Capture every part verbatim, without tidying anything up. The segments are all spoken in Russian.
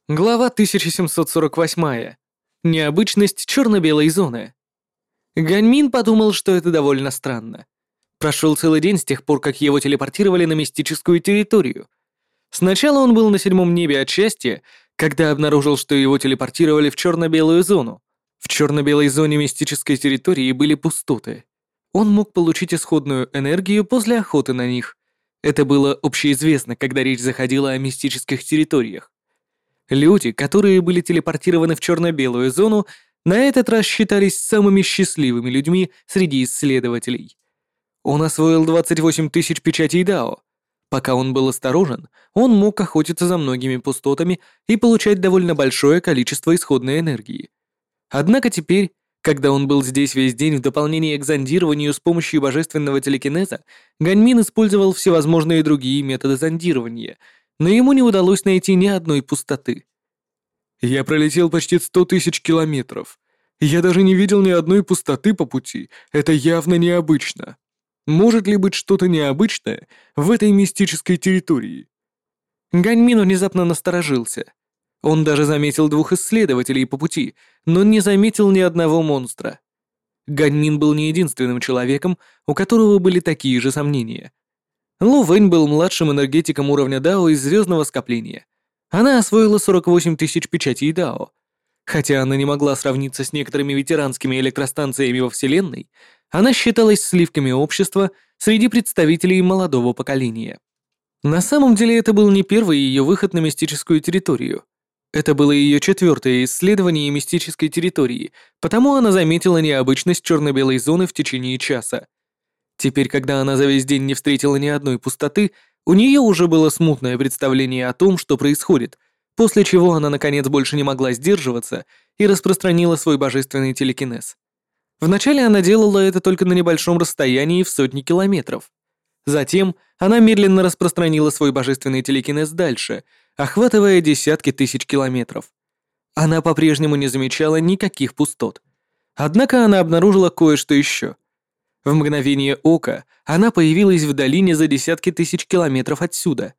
Глава тысяча семьсот сорок восемь. Необычность черно-белой зоны. Ганьмин подумал, что это довольно странно. Прошел целый день с тех пор, как его телепортировали на мистическую территорию. Сначала он был на седьмом небе от счастья, когда обнаружил, что его телепортировали в черно-белую зону. В черно-белой зоне мистической территории были пустоты. Он мог получить исходную энергию после охоты на них. Это было общеизвестно, когда речь заходила о мистических территориях. Люди, которые были телепортированы в черно-белую зону, на этот раз считались самыми счастливыми людьми среди исследователей. Он освоил двадцать восемь тысяч печатей Дао. Пока он был осторожен, он мог охотиться за многими пустотами и получать довольно большое количество исходной энергии. Однако теперь, когда он был здесь весь день в дополнение к зондированию с помощью божественного телекинеза, Ганьмин использовал всевозможные другие методы зондирования, но ему не удалось найти ни одной пустоты. «Я пролетел почти сто тысяч километров. Я даже не видел ни одной пустоты по пути. Это явно необычно. Может ли быть что-то необычное в этой мистической территории?» Ганьмин внезапно насторожился. Он даже заметил двух исследователей по пути, но не заметил ни одного монстра. Ганьмин был не единственным человеком, у которого были такие же сомнения. Лу Вэнь был младшим энергетиком уровня Дао из звездного скопления. Она освоила сорок восемь тысяч печатей Дао. Хотя она не могла сравниться с некоторыми ветеранскими электростанциями во Вселенной, она считалась сливками общества среди представителей молодого поколения. На самом деле это был не первый ее выход на мистическую территорию. Это было ее четвертое исследование мистической территории, потому она заметила необычность черно-белой зоны в течение часа. Теперь, когда она за весь день не встретила ни одной пустоты, у нее уже было смутное представление о том, что происходит, после чего она наконец больше не могла сдерживаться и распространила свой божественный телекинез. Вначале она делала это только на небольшом расстоянии в сотни километров. Затем она медленно распространила свой божественный телекинез дальше, охватывая десятки тысяч километров. Она по-прежнему не замечала никаких пустот. Однако она обнаружила кое-что еще. В мгновение ока она появилась в долине за десятки тысяч километров отсюда.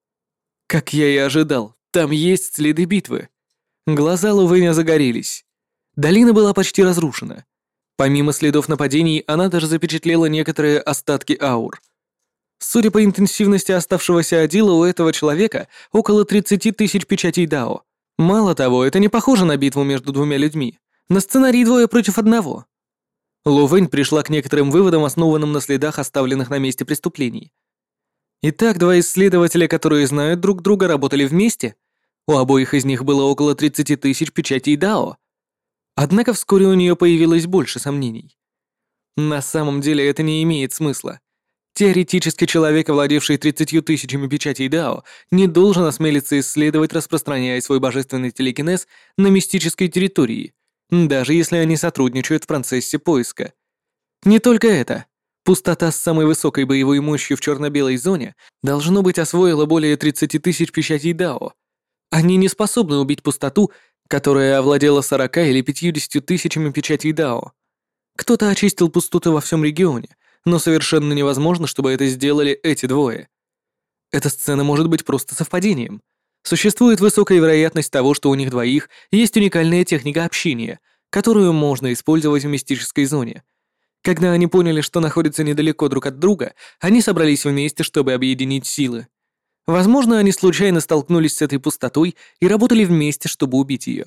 Как я и ожидал, там есть следы битвы. Глаза Лу Вэня загорелись. Долина была почти разрушена. Помимо следов нападений, она даже запечатлела некоторые остатки аур. Судя по интенсивности оставшегося адила, у этого человека около тридцати тысяч печатей Дао. Мало того, это не похоже на битву между двумя людьми. На сценарий двое против одного. Лу Вэнь пришла к некоторым выводам, основанным на следах, оставленных на месте преступлений. Итак, два исследователя, которые знают друг друга, работали вместе. У обоих из них было около тридцати тысяч печатей Дао. Однако вскоре у нее появилось больше сомнений. На самом деле это не имеет смысла. Теоретически человек, владевший тридцатью тысячами печатей Дао, не должен осмелиться исследовать, распространяя свой божественный телекинез на мистической территории, даже если они сотрудничают в процессе поиска. Не только это. Пустота с самой высокой боевой мощью в черно-белой зоне должно быть освоила более тридцати тысяч печатей Дао. Они не способны убить пустоту, которая овладела сорока или пятьюдесятью тысячами печатей Дао. Кто-то очистил пустоты во всем регионе, но совершенно невозможно, чтобы это сделали эти двое. Эта сцена может быть просто совпадением. Существует высокая вероятность того, что у них двоих есть уникальная техника общения, которую можно использовать в мистической зоне. Когда они поняли, что находятся недалеко друг от друга, они собрались вместе, чтобы объединить силы. Возможно, они случайно столкнулись с этой пустотой и работали вместе, чтобы убить ее.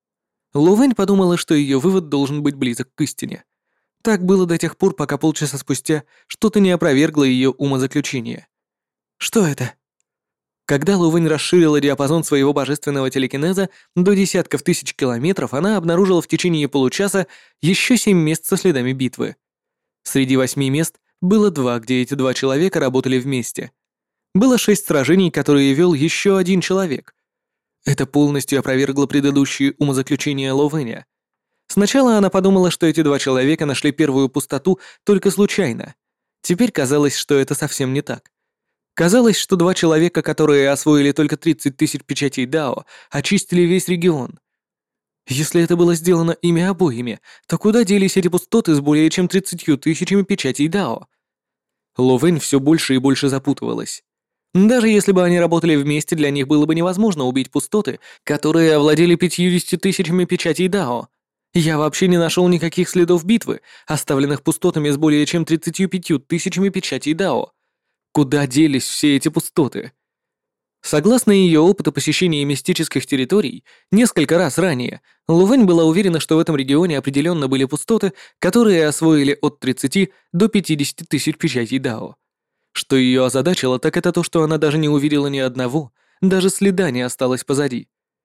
Лу Вэнь подумала, что ее вывод должен быть близок к истине. Так было до тех пор, пока полчаса спустя что-то не опровергло ее умозаключение. Что это? Когда Лу Вэнь расширила диапазон своего божественного телекинеза до десятков тысяч километров, она обнаружила в течение получаса еще семь мест со следами битвы. Среди восьми мест было два, где эти два человека работали вместе. Было шесть сражений, которые вел еще один человек. Это полностью опровергло предыдущие умозаключения Лу Вэня. Сначала она подумала, что эти два человека нашли первую пустоту только случайно. Теперь казалось, что это совсем не так. Казалось, что два человека, которые освоили только тридцать тысяч печатей Дао, очистили весь регион. Если это было сделано ими обоими, то куда делись эти пустоты с более чем тридцатью тысячами печатей Дао? Лу Вэнь все больше и больше запутывалась. Даже если бы они работали вместе, для них было бы невозможно убить пустоты, которые овладели пятьюдесятью тысячами печатей Дао. Я вообще не нашел никаких следов битвы, оставленных пустотами с более чем тридцатью пятью тысячами печатей Дао. Куда делись все эти пустоты? Согласно ее опыту посещения мистических территорий, несколько раз ранее, Лувэнь была уверена, что в этом регионе определенно были пустоты, которые освоили от тридцати до пятидесяти тысяч печатей Дао. Что ее озадачило, так это то, что она даже не увидела ни одного, даже следа не осталось позади.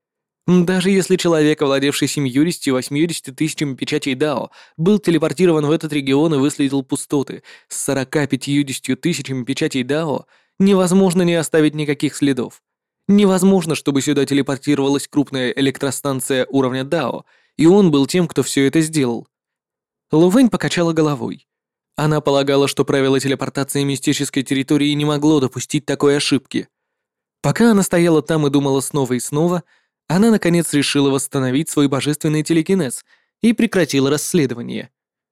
Даже если человек, овладевший семьюдесятью-восьмидесятью тысячами печатей Дао, был телепортирован в этот регион и выследил пустоты с сорока-пятьюдесятью тысячами печатей Дао, невозможно не оставить никаких следов. Невозможно, чтобы сюда телепортировалась крупная электростанция уровня Дао, и он был тем, кто все это сделал. Лувэнь покачала головой. Она полагала, что правило телепортации мистической территории не могло допустить такой ошибки. Пока она стояла там и думала снова и снова, она наконец решила восстановить свой божественный телекинез и прекратила расследование.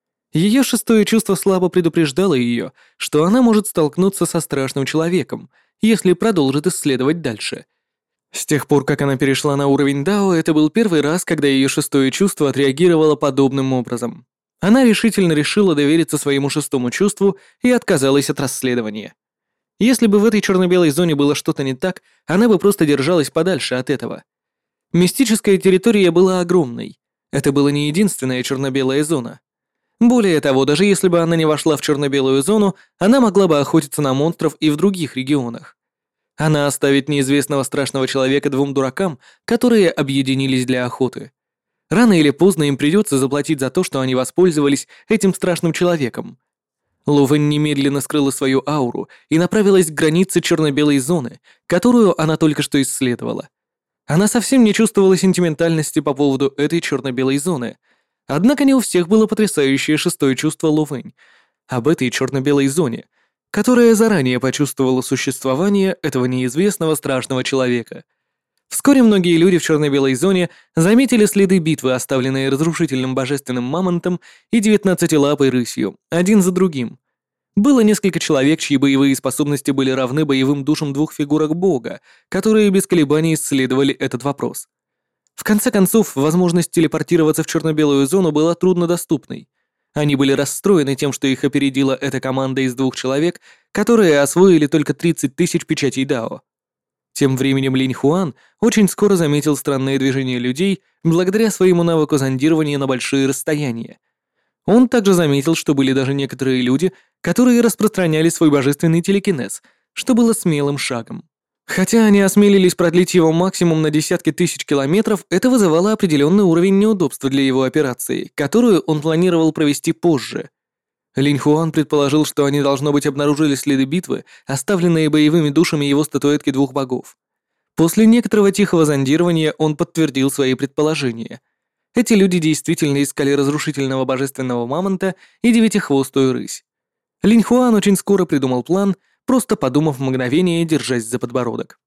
Ее шестое чувство слабо предупреждало ее, что она может столкнуться со страшным человеком, если продолжит исследовать дальше. С тех пор, как она перешла на уровень Дао, это был первый раз, когда ее шестое чувство отреагировало подобным образом. Она решительно решила довериться своему шестому чувству и отказалась от расследования. Если бы в этой черно-белой зоне было что-то не так, она бы просто держалась подальше от этого. Мистическая территория была огромной. Это была не единственная черно-белая зона. Более того, даже если бы она не вошла в черно-белую зону, она могла бы охотиться на монстров и в других регионах. Она оставит неизвестного страшного человека двум дуракам, которые объединились для охоты. Рано или поздно им придется заплатить за то, что они воспользовались этим страшным человеком. Лувэнь немедленно скрыла свою ауру и направилась к границе черно-белой зоны, которую она только что исследовала. Она совсем не чувствовала сентиментальности по поводу этой черно-белой зоны, однако не у всех было потрясающее шестое чувство Лувэнь об этой черно-белой зоне, которая заранее почувствовала существование этого неизвестного страшного человека. Вскоре многие люди в черно-белой зоне заметили следы битвы, оставленные разрушительным божественным мамонтом и девятнадцатилапой рысью, один за другим. Было несколько человек, чьи боевые способности были равны боевым душам двух фигурок бога, которые без колебаний исследовали этот вопрос. В конце концов, возможность телепортироваться в черно-белую зону была труднодоступной. Они были расстроены тем, что их опередила эта команда из двух человек, которые освоили только тридцать тысяч печатей Дао. Тем временем Линь Хуан очень скоро заметил странные движения людей благодаря своему навыку зондирования на большие расстояния. Он также заметил, что были даже некоторые люди, которые распространяли свой божественный телекинез, что было смелым шагом. Хотя они осмелились продлить его максимум на десятки тысяч километров, это вызывало определенный уровень неудобства для его операции, которую он планировал провести позже. Линь Хуан предположил, что они, должно быть, обнаружили следы битвы, оставленные боевыми душами его статуэтки двух богов. После некоторого тихого зондирования он подтвердил свои предположения. Эти люди действительно искали разрушительного божественного мамонта и девятихвостую рысь. Линь Хуан очень скоро придумал план, просто подумав мгновение, держась за подбородок.